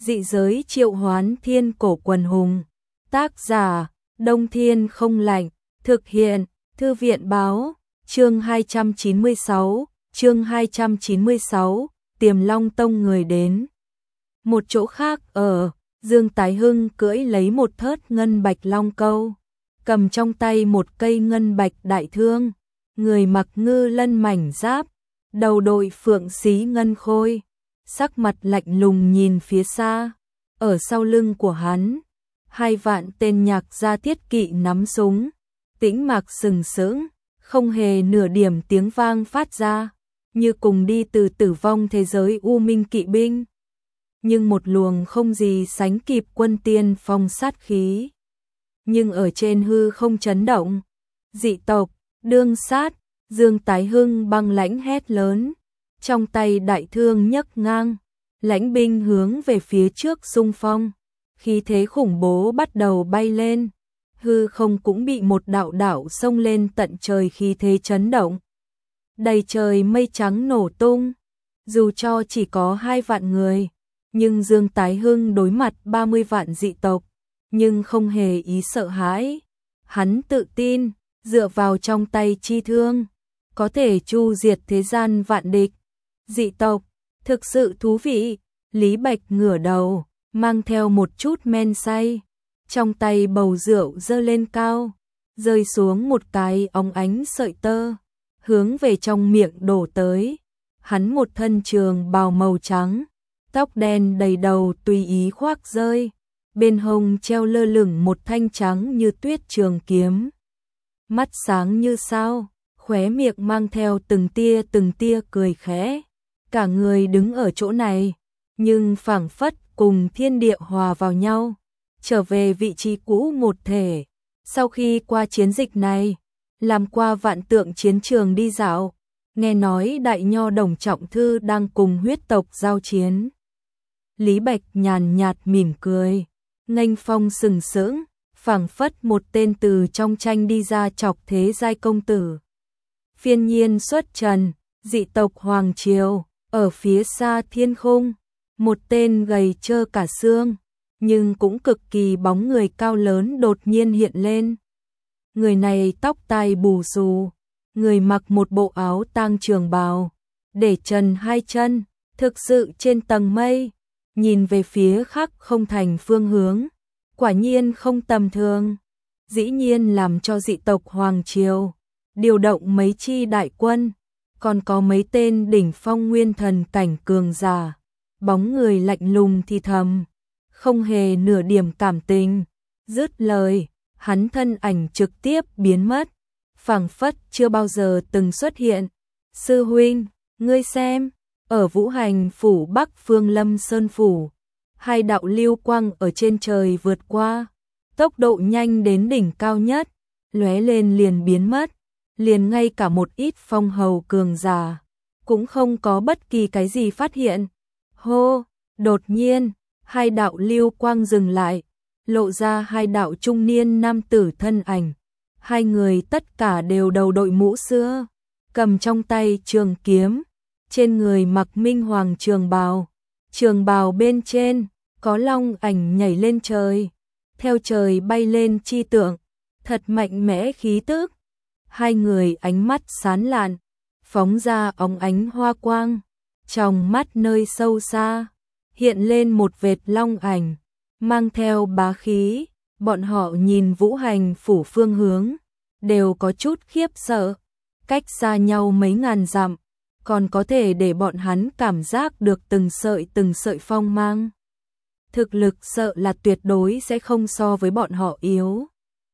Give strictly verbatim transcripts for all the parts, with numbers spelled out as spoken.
Dị giới triệu hoán thiên cổ quần hùng. Tác giả, Đông Thiên không lạnh. Thực hiện, Thư viện báo. Chương hai trăm chín mươi sáu, chương hai trăm chín mươi sáu, Tiềm Long Tông người đến. Một chỗ khác ở, Dương Tái Hưng cưỡi lấy một thớt ngân bạch long câu, cầm trong tay một cây ngân bạch đại thương, người mặc ngư lân mảnh giáp, đầu đội phượng xí ngân khôi, sắc mặt lạnh lùng nhìn phía xa. Ở sau lưng của hắn, hai vạn tên nhạc gia thiết kỵ nắm súng, tĩnh mạc sừng sững, không hề nửa điểm tiếng vang phát ra, như cùng đi từ tử vong thế giới u minh kỵ binh. Nhưng một luồng không gì sánh kịp quân tiên phong sát khí. Nhưng ở trên hư không chấn động, dị tộc, đương sát, Dương Tái Hưng băng lãnh hét lớn, trong tay đại thương nhấc ngang, lãnh binh hướng về phía trước xung phong, khí thế khủng bố bắt đầu bay lên, hư không cũng bị một đạo đạo xông lên tận trời khí thế chấn động. Đầy trời mây trắng nổ tung, dù cho chỉ có hai vạn người, nhưng Dương Tái Hưng đối mặt ba mươi vạn dị tộc, nhưng không hề ý sợ hãi. Hắn tự tin, dựa vào trong tay chi thương, có thể chu diệt thế gian vạn địch. Dị tộc, thực sự thú vị. Lý Bạch ngửa đầu, mang theo một chút men say, trong tay bầu rượu giơ lên cao, rơi xuống một cái óng ánh sợi tơ, hướng về trong miệng đổ tới. Hắn một thân trường bào màu trắng, tóc đen đầy đầu tùy ý khoác rơi, bên hông treo lơ lửng một thanh trắng như tuyết trường kiếm. Mắt sáng như sao, khóe miệng mang theo từng tia từng tia cười khẽ. Cả người đứng ở chỗ này, nhưng phảng phất cùng thiên địa hòa vào nhau, trở về vị trí cũ một thể. Sau khi qua chiến dịch này, làm qua vạn tượng chiến trường đi dạo, nghe nói đại nho Đồng Trọng Thư đang cùng huyết tộc giao chiến. Lý Bạch nhàn nhạt mỉm cười, nghênh phong sừng sững, phảng phất một tên từ trong tranh đi ra chọc thế giai công tử. Phiên nhiên xuất trần, dị tộc Hoàng Triều, ở phía xa thiên khung, một tên gầy trơ cả xương, nhưng cũng cực kỳ bóng người cao lớn đột nhiên hiện lên. Người này tóc tai bù xù, người mặc một bộ áo tang trường bào, để trần hai chân, thực sự trên tầng mây, nhìn về phía khác không thành phương hướng, quả nhiên không tầm thường. Dĩ nhiên làm cho dị tộc Hoàng Triều điều động mấy chi đại quân, còn có mấy tên đỉnh phong nguyên thần cảnh cường giả, bóng người lạnh lùng thì thầm, không hề nửa điểm cảm tình. Dứt lời, hắn thân ảnh trực tiếp biến mất, phảng phất chưa bao giờ từng xuất hiện. Sư huynh, ngươi xem, ở Vũ Hành phủ Bắc Phương Lâm Sơn phủ, hai đạo lưu quang ở trên trời vượt qua, tốc độ nhanh đến đỉnh cao nhất, lóe lên liền biến mất, liền ngay cả một ít phong hầu cường giả cũng không có bất kỳ cái gì phát hiện. Hô, đột nhiên, hai đạo lưu quang dừng lại, lộ ra hai đạo trung niên nam tử thân ảnh. Hai người tất cả đều đầu đội mũ sữa, cầm trong tay trường kiếm, trên người mặc minh hoàng trường bào, trường bào bên trên có long ảnh nhảy lên trời, theo trời bay lên chi tượng, thật mạnh mẽ khí tức. Hai người ánh mắt sáng lạn, phóng ra óng ánh hoa quang, trong mắt nơi sâu xa hiện lên một vệt long ảnh, mang theo bá khí. Bọn họ nhìn Vũ Hành phủ phương hướng, đều có chút khiếp sợ, cách xa nhau mấy ngàn dặm, còn có thể để bọn hắn cảm giác được từng sợi từng sợi phong mang. Thực lực sợ là tuyệt đối sẽ không so với bọn họ yếu.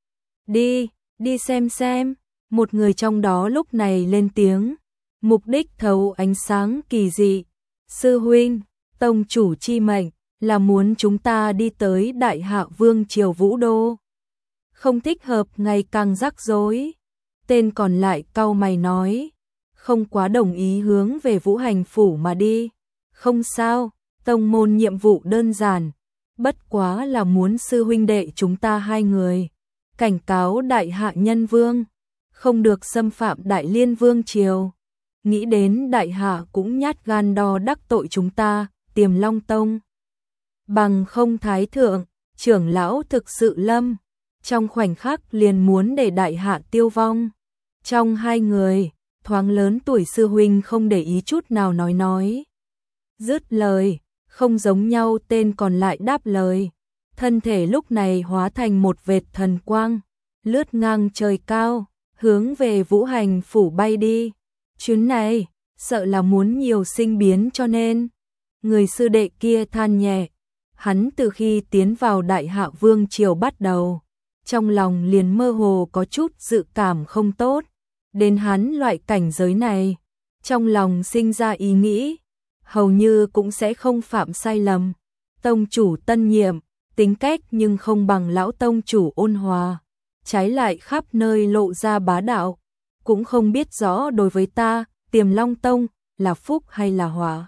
Đi, đi xem xem, một người trong đó lúc này lên tiếng, mục đích thấu ánh sáng kỳ dị. Sư huynh, tông chủ chi mệnh là muốn chúng ta đi tới Đại Hạ Vương triều Vũ Đô. Không thích hợp ngày càng rắc rối. Tên còn lại cau mày nói, không quá đồng ý hướng về Vũ Hành phủ mà đi. Không sao, tông môn nhiệm vụ đơn giản, bất quá là muốn sư huynh đệ chúng ta hai người cảnh cáo Đại Hạ Nhân Vương không được xâm phạm Đại Liên Vương triều. Nghĩ đến Đại Hạ cũng nhát gan đo đắc tội chúng ta, Tiềm Long Tông bằng không thái thượng, trưởng lão thực sự lâm, trong khoảnh khắc liền muốn để đại hạ tiêu vong. Trong hai người, thoáng lớn tuổi sư huynh không để ý chút nào nói nói. Dứt lời, không giống nhau tên còn lại đáp lời. Thân thể lúc này hóa thành một vệt thần quang, lướt ngang trời cao, hướng về Vũ Hành phủ bay đi. Chuyến này, sợ là muốn nhiều sinh biến cho nên. Người sư đệ kia than nhẹ, hắn từ khi tiến vào Đại Hạ Vương triều bắt đầu, trong lòng liền mơ hồ có chút dự cảm không tốt. Đến hắn loại cảnh giới này, trong lòng sinh ra ý nghĩ, hầu như cũng sẽ không phạm sai lầm. Tông chủ tân nhiệm, tính cách nhưng không bằng lão tông chủ ôn hòa, trái lại khắp nơi lộ ra bá đạo, cũng không biết rõ đối với ta, Tiềm Long Tông, là phúc hay là họa.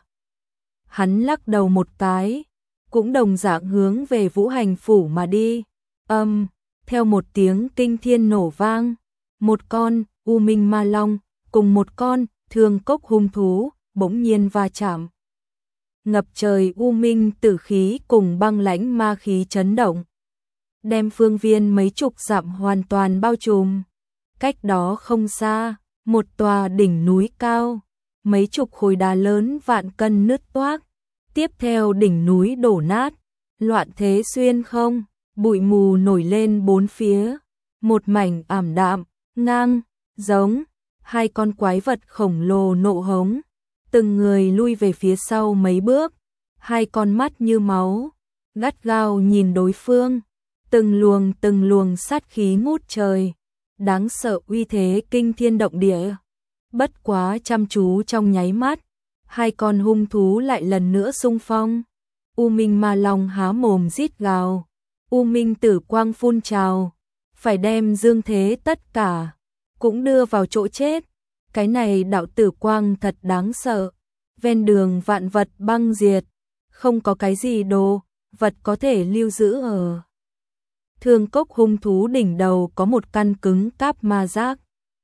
Hắn lắc đầu một cái, cũng đồng dạng hướng về Vũ Hành phủ mà đi. Âm, theo một tiếng kinh thiên nổ vang, một con U Minh Ma Long cùng một con Thương Cốc hung thú bỗng nhiên va chạm. Ngập trời u minh tử khí cùng băng lãnh ma khí chấn động, đem phương viên mấy chục dặm hoàn toàn bao trùm. Cách đó không xa, một tòa đỉnh núi cao, mấy chục khối đá lớn vạn cân nứt toác, tiếp theo đỉnh núi đổ nát, loạn thế xuyên không, bụi mù nổi lên bốn phía, một mảnh ảm đạm, ngang, giống, hai con quái vật khổng lồ nộ hống, từng người lui về phía sau mấy bước, hai con mắt như máu, gắt gao nhìn đối phương, từng luồng từng luồng sát khí ngút trời, đáng sợ uy thế kinh thiên động địa. Bất quá chăm chú trong nháy mắt, hai con hung thú lại lần nữa xung phong. U Minh Ma Long há mồm rít gào, U Minh tử quang phun trào, phải đem dương thế tất cả cũng đưa vào chỗ chết. Cái này đạo tử quang thật đáng sợ, ven đường vạn vật băng diệt, không có cái gì đồ vật có thể lưu giữ ở. Thương Cốc hung thú đỉnh đầu có một căn cứng cáp ma giác,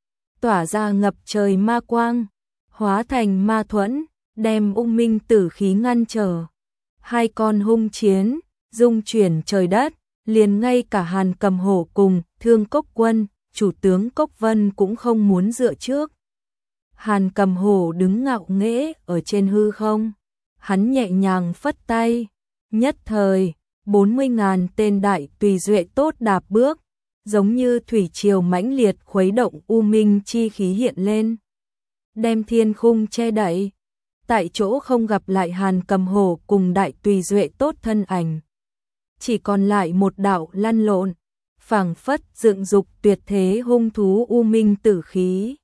tỏa ra ngập trời ma quang, hóa thành ma thuẫn, đem U Minh tử khí ngăn trở. Hai con hung chiến, dung chuyển trời đất, liền ngay cả Hàn Cầm Hổ cùng Thương Cốc Quân, chủ tướng Cốc Vân cũng không muốn dựa trước. Hàn Cầm Hổ đứng ngạo nghễ ở trên hư không, hắn nhẹ nhàng phất tay, nhất thời, bốn mươi ngàn tên đại tùy duệ tốt đạp bước, giống như thủy triều mãnh liệt khuấy động u minh chi khí hiện lên, đem thiên khung che đậy. Tại chỗ không gặp lại Hàn Cầm Hổ cùng đại tùy duệ tốt thân ảnh, chỉ còn lại một đạo lăn lộn, phảng phất dựng dục tuyệt thế hung thú u minh tử khí.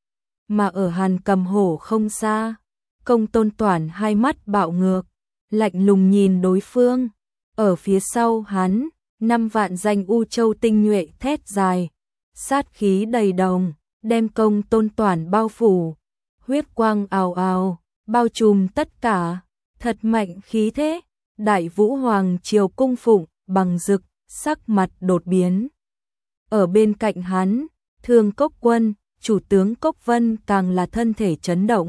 Mà ở Hàn Cầm Hổ không xa, Công Tôn Toản hai mắt bạo ngược, lạnh lùng nhìn đối phương. Ở phía sau hắn, năm vạn danh U Châu tinh nhuệ thét dài, sát khí đầy đồng, đem Công Tôn Toản bao phủ, huyết quang ào ào, bao trùm tất cả, thật mạnh khí thế. Đại Vũ Hoàng triều cung phụng, Bằng Dực, sắc mặt đột biến. Ở bên cạnh hắn, Thương Cốc Quân, chủ tướng Cốc Vân càng là thân thể chấn động.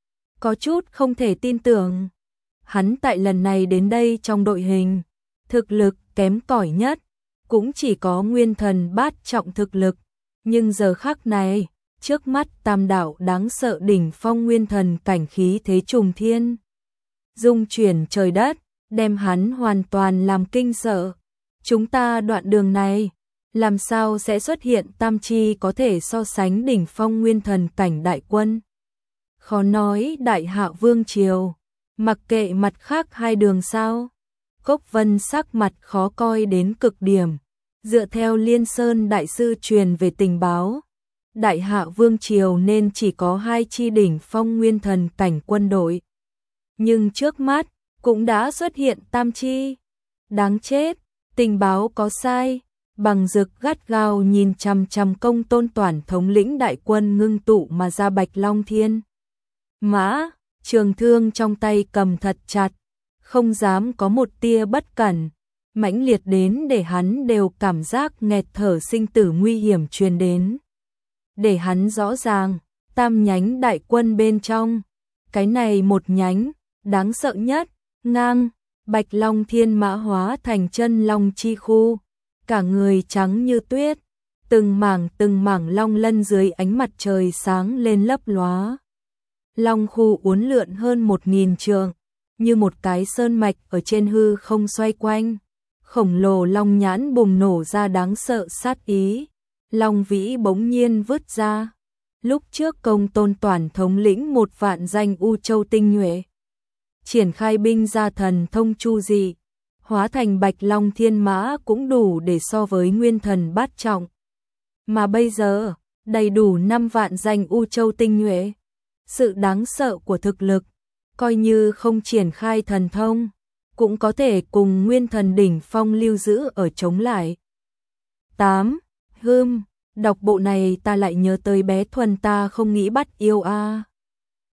Có chút không thể tin tưởng. Hắn tại lần này đến đây trong đội hình, thực lực kém cỏi nhất, cũng chỉ có nguyên thần bát trọng thực lực. Nhưng giờ khắc này, trước mắt tam đạo đáng sợ đỉnh phong nguyên thần cảnh khí thế trùng thiên, dung chuyển trời đất, đem hắn hoàn toàn làm kinh sợ. Chúng ta đoạn đường này, làm sao sẽ xuất hiện tam chi có thể so sánh đỉnh phong nguyên thần cảnh đại quân? Khó nói Đại Hạ Vương triều, mặc kệ mặt khác hai đường sao? Cốc Vân sắc mặt khó coi đến cực điểm, dựa theo Liên Sơn đại sư truyền về tình báo, Đại Hạ Vương triều nên chỉ có hai chi đỉnh phong nguyên thần cảnh quân đội. Nhưng trước mắt, cũng đã xuất hiện tam chi. Đáng chết, tình báo có sai. Bằng Dực gắt gao nhìn chằm chằm Công Tôn Toản thống lĩnh đại quân ngưng tụ mà ra Bạch Long Thiên Mã, trường thương trong tay cầm thật chặt, không dám có một tia bất cẩn, mãnh liệt đến để hắn đều cảm giác nghẹt thở sinh tử nguy hiểm truyền đến. Để hắn rõ ràng, tam nhánh đại quân bên trong, cái này một nhánh, đáng sợ nhất, ngang, Bạch Long Thiên Mã hóa thành chân long chi khu, cả người trắng như tuyết, từng mảng từng mảng long lân dưới ánh mặt trời sáng lên lấp lóa. Long khu uốn lượn hơn một nghìn trượng, như một cái sơn mạch ở trên hư không xoay quanh. Khổng lồ long nhãn bùng nổ ra đáng sợ sát ý. Long vĩ bỗng nhiên vứt ra. Lúc trước Công Tôn Toản thống lĩnh một vạn danh U Châu tinh nhuệ, triển khai binh gia thần thông chu dị, hóa thành Bạch Long Thiên Mã cũng đủ để so với nguyên thần bát trọng. Mà bây giờ, đầy đủ năm vạn danh U Châu tinh nhuệ. Sự đáng sợ của thực lực, coi như không triển khai thần thông, cũng có thể cùng nguyên thần đỉnh phong lưu giữ ở chống lại. tám. Hưm, đọc bộ này ta lại nhớ tới bé Thuần ta không nghĩ bắt yêu a.